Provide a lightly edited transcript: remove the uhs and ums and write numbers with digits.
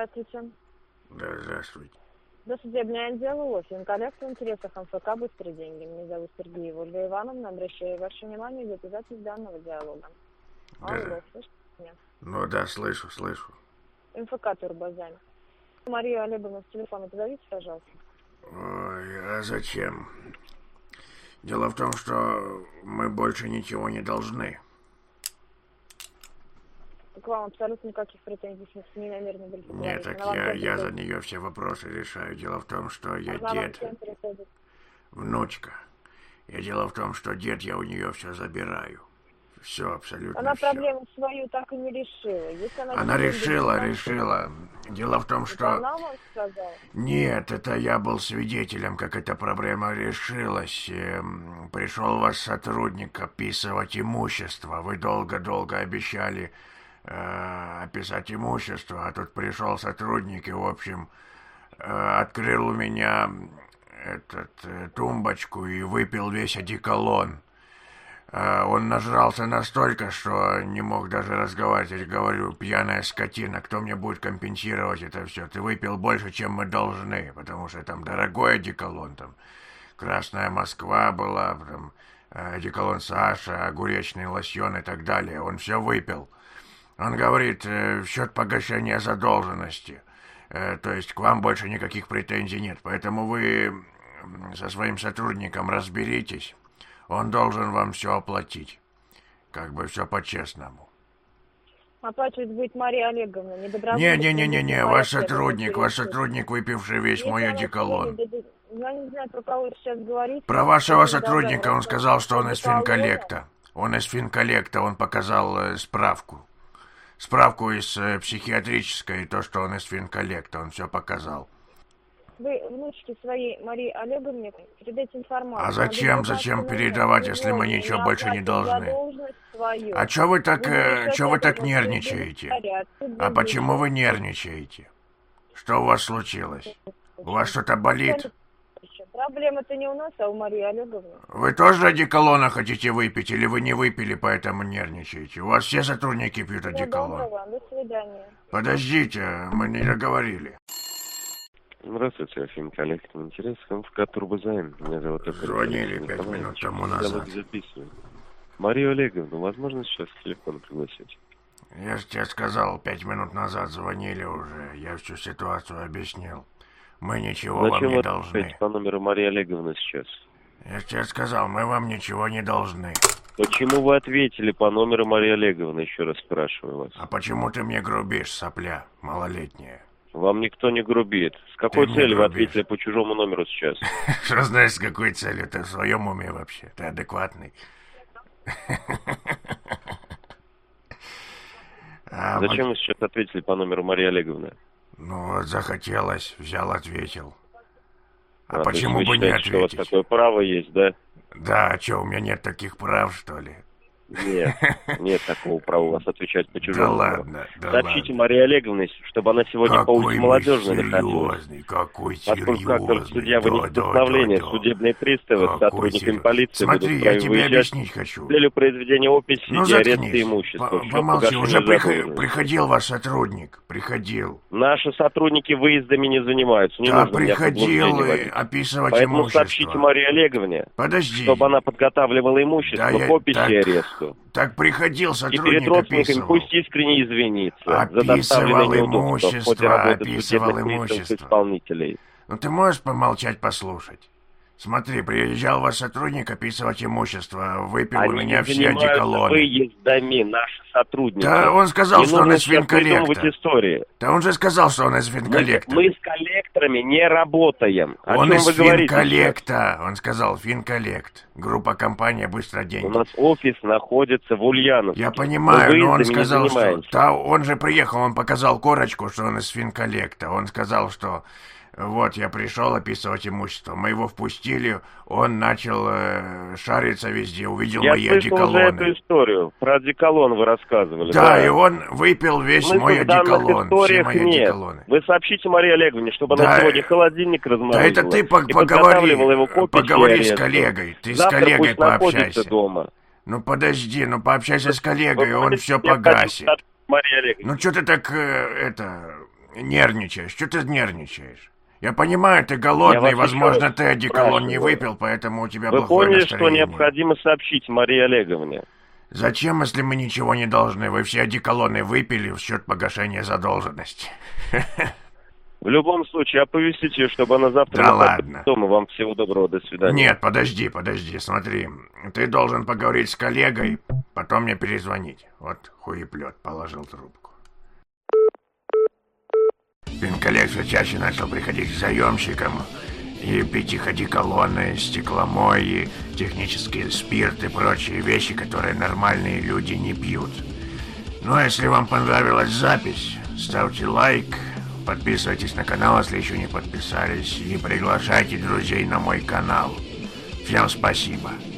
Здравствуйте. Да, здравствуйте. Досудебное отдел Финколлект в интересах МФК «Быстрые деньги». Меня зовут Сергей Ольга Ивановна. Обращаю ваше внимание для записи данного диалога. Алло, слышите меня? Ну да, слышу. МФК Турбозайм. Марию Олеговну с телефона позовите, пожалуйста. Ой, а зачем? Дело в том, что мы больше ничего не должны. К вам абсолютно никаких претензий не намерены были Нет, поговорить. так я за нее все вопросы решаю. Дело в том, что я дед, внучка. И дело в том, что дед, я у нее все забираю. Все, абсолютно она все. проблему свою так и не решила. Если Она решила. Дело в том, что... Она вам сказала? Нет, это я был свидетелем, как эта проблема решилась. Пришел ваш сотрудник описывать имущество. Вы долго-долго обещали описать имущество, а тут пришел сотрудник и, в общем, открыл у меня тумбочку и выпил весь одеколон. Он нажрался настолько, что не мог даже разговаривать. Говорю, пьяная скотина, кто мне будет компенсировать это все? Ты выпил больше, чем мы должны, потому что там дорогой одеколон, там Красная Москва была, там одеколон Саша, огуречный лосьон и так далее. Он все выпил. Он говорит, в счет погашения задолженности. То есть к вам больше никаких претензий нет. Поэтому вы со своим сотрудником разберитесь. Он должен вам все оплатить. Как бы все по-честному. Оплачивать будет Мария Олеговна. Не, ваш сотрудник, выпивший весь мой одеколон. Я не знаю, про кого вы сейчас говорите. Про вашего сотрудника. Он сказал, что он из Финколлекта. Он показал справку. Справку из психиатрической, то, что он из Финколлекта. Он все показал. Вы внучке своей Марии Олеговне передайте информацию. А зачем передавать, если мы ничего больше не должны? А чё вы так нервничаете? А почему вы нервничаете? Что у вас случилось? У вас что-то болит? Проблема-то не у нас, а у Марии Олеговны. Вы тоже одеколона хотите выпить, или вы не выпили, поэтому нервничаете? У вас все сотрудники пьют одеколон. До свидания. Подождите, мы не договорили. Здравствуйте, Финколлект в интересах МФК Турбозайм. Меня зовут Игорь. Звонили 5 минут тому назад. Записываю. Марию Олеговну, возможно сейчас к телефону пригласить? Я же тебе сказал, 5 минут назад звонили уже. Я всю ситуацию объяснил. Мы ничего вам не должны. Зачем вы по номеру Марии Олеговны сейчас? Я же тебе сказал, мы вам ничего не должны. Почему вы ответили по номеру Марии Олеговны, еще раз спрашиваю вас? А почему ты мне грубишь, сопля малолетняя? Вам никто не грубит. С какой целью вы ответили по чужому номеру сейчас? Что знаешь, с какой целью? Ты в своем уме вообще? Ты адекватный? Зачем вы сейчас ответили по номеру Марии Олеговны? Ну вот захотелось, взял, ответил. А то почему есть вы бы не считаете, что у вас ответить? такое право есть, да? Да, а что, у меня нет таких прав, что ли? Нет такого права у вас отвечать по чужому. Да ладно. Сообщите Марии Олеговне, чтобы она сегодня по улице Молодежной находилась. Какой Поскольку как судья вынесет постановление, судебные приставы с сотрудниками полиции будут я тебе выезжать объяснить хочу. с целью произведения описи и ареста имущества. Помолчи, уже приходил ваш сотрудник, приходил. Наши сотрудники выездами не занимаются. Да, приходил описывать поэтому имущество. сообщите Марии Олеговне, Подожди. чтобы она подготавливала имущество к описи и аресту. Так приходил И сотрудник, перед родственниками описывал. пусть искренне извинится за доставленное неудобство в ходе работы судебных приставов исполнителей. Ну ты можешь помолчать, послушать? Смотри, приезжал ваш сотрудник описывать имущество, выпил у меня все одеколоны. Выездами наши сотрудники. Да, он сказал, что он из Финколлекта. Истории. Да он же сказал, что он из Финколлекта. Мы с коллекторами не работаем. Он из Финколлекта. Он сказал, Финколлект. Группа компания «Быстро деньги». У нас офис находится в Ульяновске. Я понимаю, но он сказал, что... Да, он же приехал, он показал корочку, что он из Финколлекта. Он сказал, что... Вот, я пришел описывать имущество. Мы его впустили, он начал шариться везде, увидел мои одеколоны. Я слышал уже эту историю. Про одеколон вы рассказывали. Да, и он выпил весь мой одеколон. Все мои одеколоны. Вы сообщите Марии Олеговне, чтобы она сегодня холодильник разморозила. Да это ты поговори с коллегой. Ты с коллегой пообщайся. Дома. Ну подожди, пообщайся с коллегой, он все погасит. Ну что ты так, нервничаешь? Что ты нервничаешь? Я понимаю, ты голодный, возможно, ты одеколон не выпил, поэтому у тебя плохое настроение. Вы поняли, что необходимо сообщить Марии Олеговне? Зачем, если мы ничего не должны? Вы все одеколоны выпили в счет погашения задолженности. В любом случае, оповестите, чтобы она завтра... Да ладно. Дома. Вам всего доброго, до свидания. Нет, подожди, смотри. Ты должен поговорить с коллегой, потом мне перезвонить. Вот хуеплет, положил трубку. Пинколлег все чаще начал приходить к заемщикам и пить их одеколоны, стекломои, технический спирт и прочие вещи, которые нормальные люди не пьют. Ну а если вам понравилась запись, ставьте лайк, подписывайтесь на канал, если еще не подписались, и приглашайте друзей на мой канал. Всем спасибо.